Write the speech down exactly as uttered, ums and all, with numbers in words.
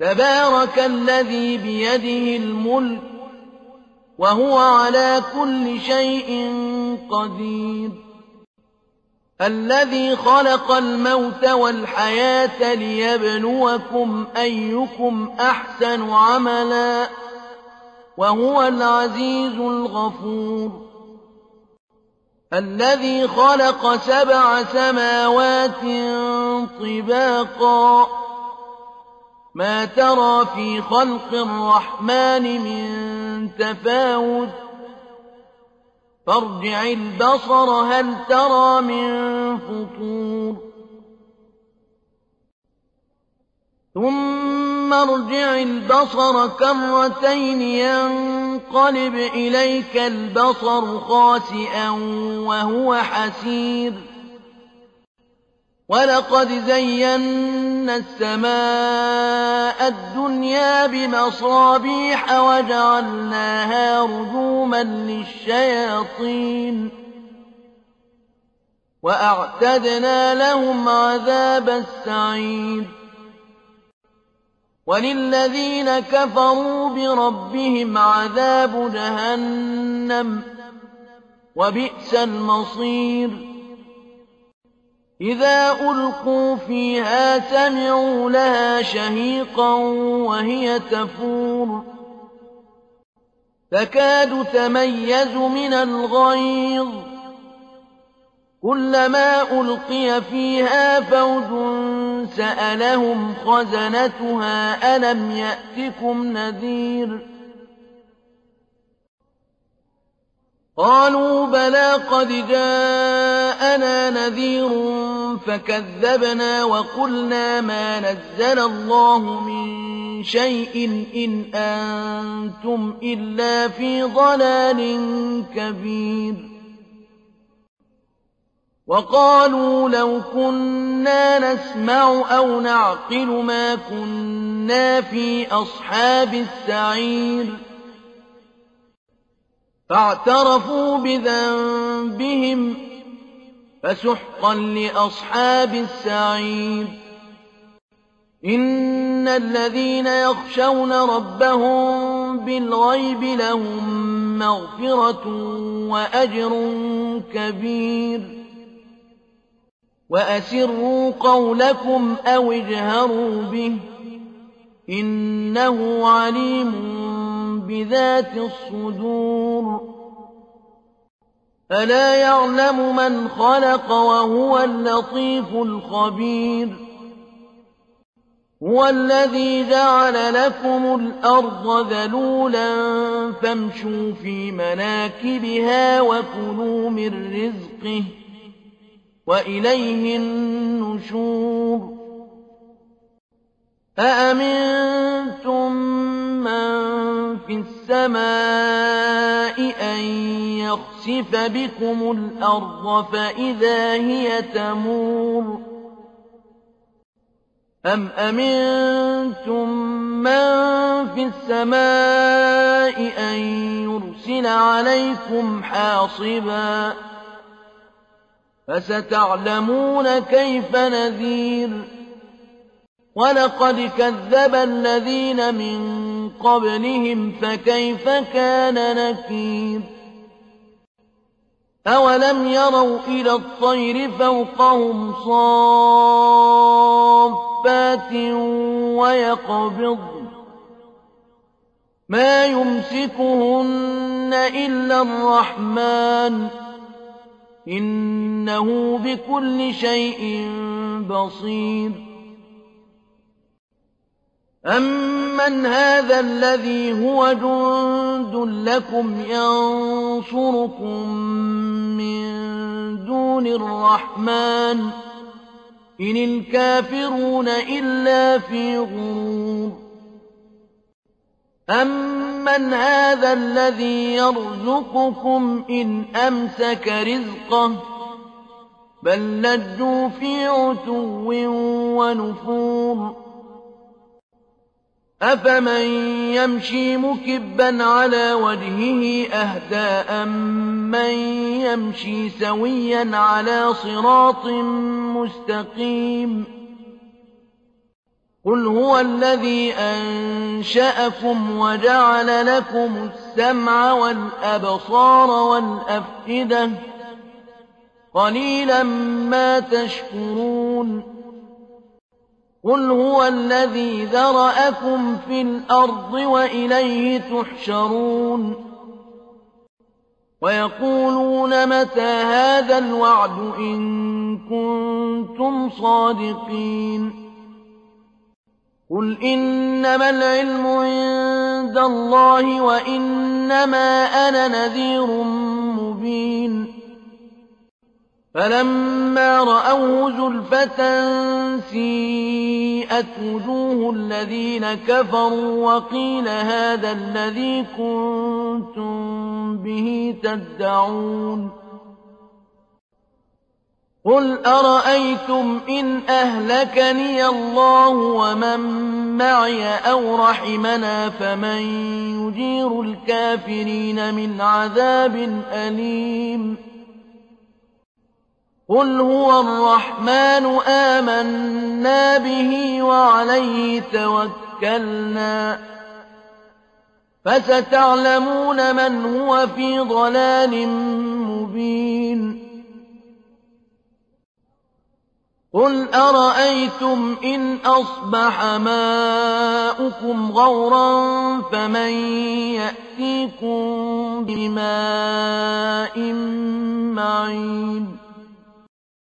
تبارك الذي بيده الملك وهو على كل شيء قدير الذي خلق الموت والحياة ليبلوكم أيكم أحسن عملا وهو العزيز الغفور الذي خلق سبع سماوات طباقا ما ترى في خلق الرحمن من تفاوت فارجع البصر هل ترى من فطور ثم ارجع البصر كرتين ينقلب إليك البصر خاسئا وهو حسير ولقد زينا السماء الدنيا بمصابيح وجعلناها رجوما للشياطين وأعتدنا لهم عذاب السعير وللذين كفروا بربهم عذاب جهنم وبئس المصير إذا ألقوا فيها سمعوا لها شهيقا وهي تفور تكاد تميز من الغيظ كلما ألقي فيها فوج سألهم خزنتها ألم يأتكم نذير قالوا بلى قد جاءنا نذير فكذبنا وقلنا ما نزل الله من شيء إن أنتم إلا في ضلال كبير وقالوا لو كنا نسمع أو نعقل ما كنا في أصحاب السعير فاعترفوا بذنبهم فسحقا لأصحاب السعير إن الذين يخشون ربهم بالغيب لهم مغفرة وأجر كبير وأسروا قولكم أو اجهروا به إنه عليم بذات الصدور ألا يعلم من خلق وهو اللطيف الخبير هو الذي جعل لكم الأرض ذلولا فامشوا في مناكبها وكلوا من رزقه وإليه النشور أأمنتم من في السماء أن يخسف بكم الأرض فإذا هي تمور أم أمنتم من في السماء أن يرسل عليكم حاصبا فستعلمون كيف نذير ولقد كذب الذين من قبلهم فكيف كان نكير أولم يروا إلى الطير فوقهم صافات ويقبضن ما يمسكهن إلا الرحمن إنه بكل شيء بصير أمن هذا الذي هو جند لكم ينصركم من دون الرحمن إن الكافرون إلا في غرور أمن هذا الذي يرزقكم إن أمسك رزقه بل لجوا في عتو ونفور أفمن يمشي مكبا على وجهه أهدى أمن يمشي سويا على صراط مستقيم قل هو الذي أنشأكم وجعل لكم السمع والأبصار والأفئدة قليلا ما تشكرون قل هو الذي ذرأكم في الأرض وإليه تحشرون ويقولون متى هذا الوعد إن كنتم صادقين قل إنما العلم عند الله وإنما أنا نذير مبين فلما رأوه زلفة سيئت وجوه الذين كفروا وقيل هذا الذي كنتم به تدعون قل أرأيتم إن أهلكني الله ومن معي أو رحمنا فمن يجير الكافرين من عذاب أليم قل هو الرحمن آمنا به وعليه توكلنا فستعلمون من هو في ضلال مبين قل أرأيتم إن أصبح ماؤكم غورا فمن يأتيكم بماء معين